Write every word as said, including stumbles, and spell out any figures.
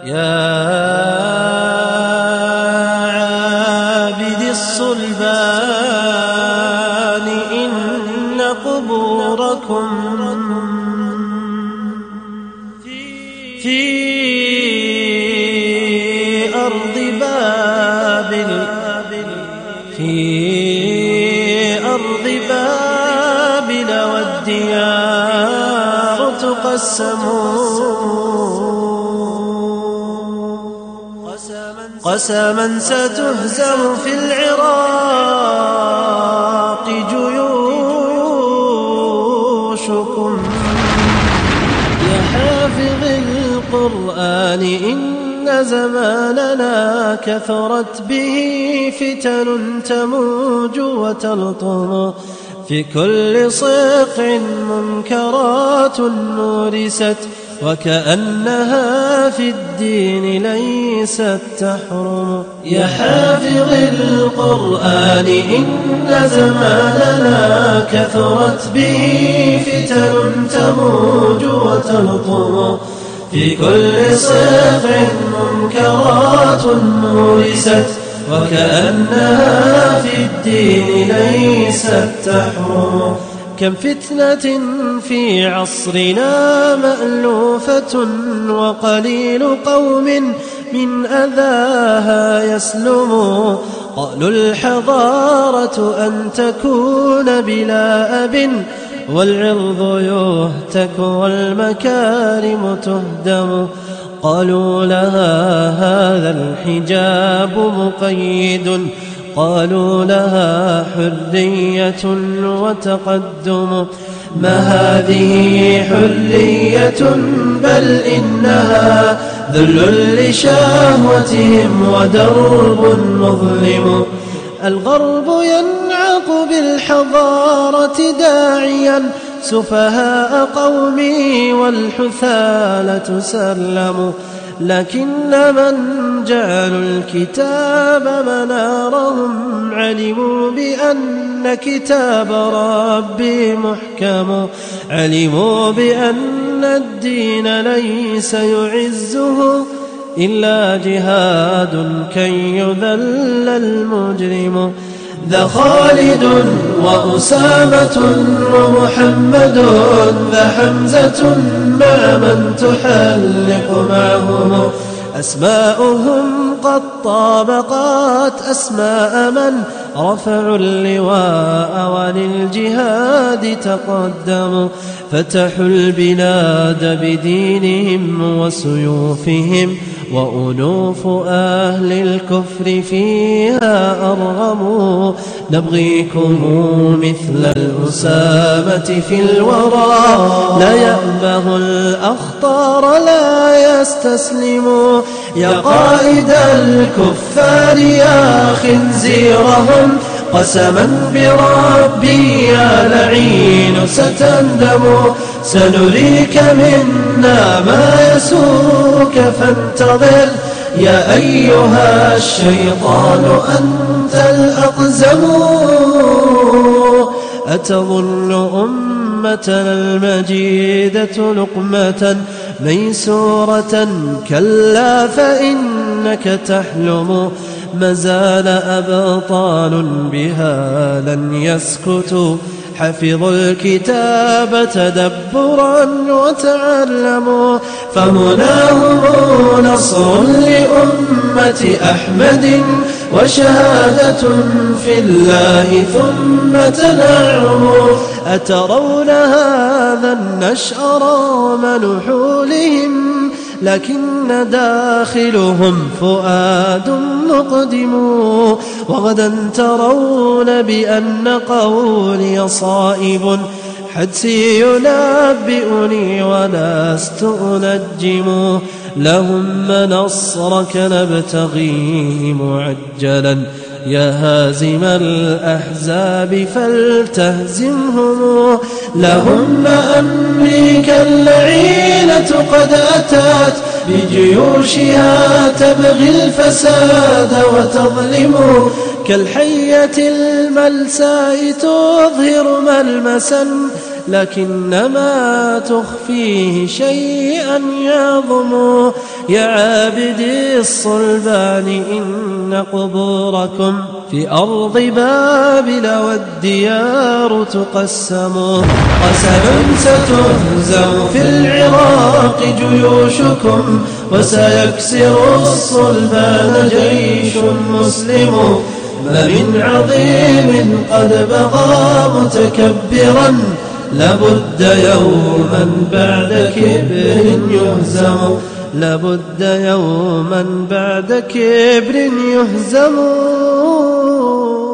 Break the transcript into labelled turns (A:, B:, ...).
A: يا عابد الصلبان إن قبوركم في أرض بابل في أرض بابل والديار تقسمون قسما ستهزم في العراق جيوشكم. يا حافظ القرآن إن زماننا كثرت به فتن تموج وتلطم، في كل صقع منكرات مورست، وكأنها في الدين ليست تحرم. يا حافظ القرآن إن زماننا كثرت به فتن تموج وتلطم، في كل صقع منكرات مورست، وكأنها في الدين ليست تحرم. كم فتنة في عصرنا مألوفة، وقليل قوم من أذاها يسلم. قالوا الحضارة أن تكون بلا أب، والعرض يهتك والمكارم تهدم. قالوا لها هذا الحجاب مقيد، قالوا لها حرية وتقدم. ما هذه حرية بل إنها ذل لشهوتهم ودرب مظلم. الغرب ينعق بالحضارة داعيا سفهاء قومي والحثالة سلموا، لكن من جعلوا الكتاب منارهم علموا بأن كتاب ربي محكم. علموا بأن الدين ليس يعزه إلا جهاد كي يذل المجرم. ذا خالد وأسامة ومحمد، ذا حمزة مع من تحلق معهم. أسماؤهم قد طابقات أسماء من رفعوا اللواء وللجهاد تقدموا. فتحوا البلاد بدينهم وسيوفهم، وألوف أهل الكفر فيها أرغموا. نبغيكم مثل الأسامة في الورى، لا يأبه الأخطار لا يستسلموا. يا قائد الكفار يا خنزيرهم، قسما بربي يا لعين ستندم. سنريك منا ما يسوك فانتظر، يا أيها الشيطان أنت الأقزم. أتظن أمتنا المجيدة لقمة ميسورة؟ كلا فإنك تحلم. ما زال أبطال بها لن يسكتوا، حفظوا الكتاب تدبرا وتعلموا. فمناهم نصر لأمة أحمد، وشهادة في الله ثم تنعم. أترون هذا النشأ رغم نحولهم، لكن داخلهم فؤاد مقدم. وغدا ترون بأن قولي صائب، حدسي ينبئني ولست أنجم. لهم نصرك نبتغيه معجلا، يا هازم الأحزاب فلتهزمهم. لهم أمريكا اللعينة قد أتت بجيوشها تبغي الفساد وتظلم. كالحية الملساء تظهر ملمسا لكنما تخفيه شيئا يعظم. يا عابدي الصلبان إن قبوركم في أرض بابل والديار تقسم. قسم ستهزم في العراق جيوشكم وسيكسر الصلبان جيش مسلم. ما من عظيم قد بغى متكبرا لابد يوما بعد كبر يهزم. لابد يوما بعد كبر يهزم.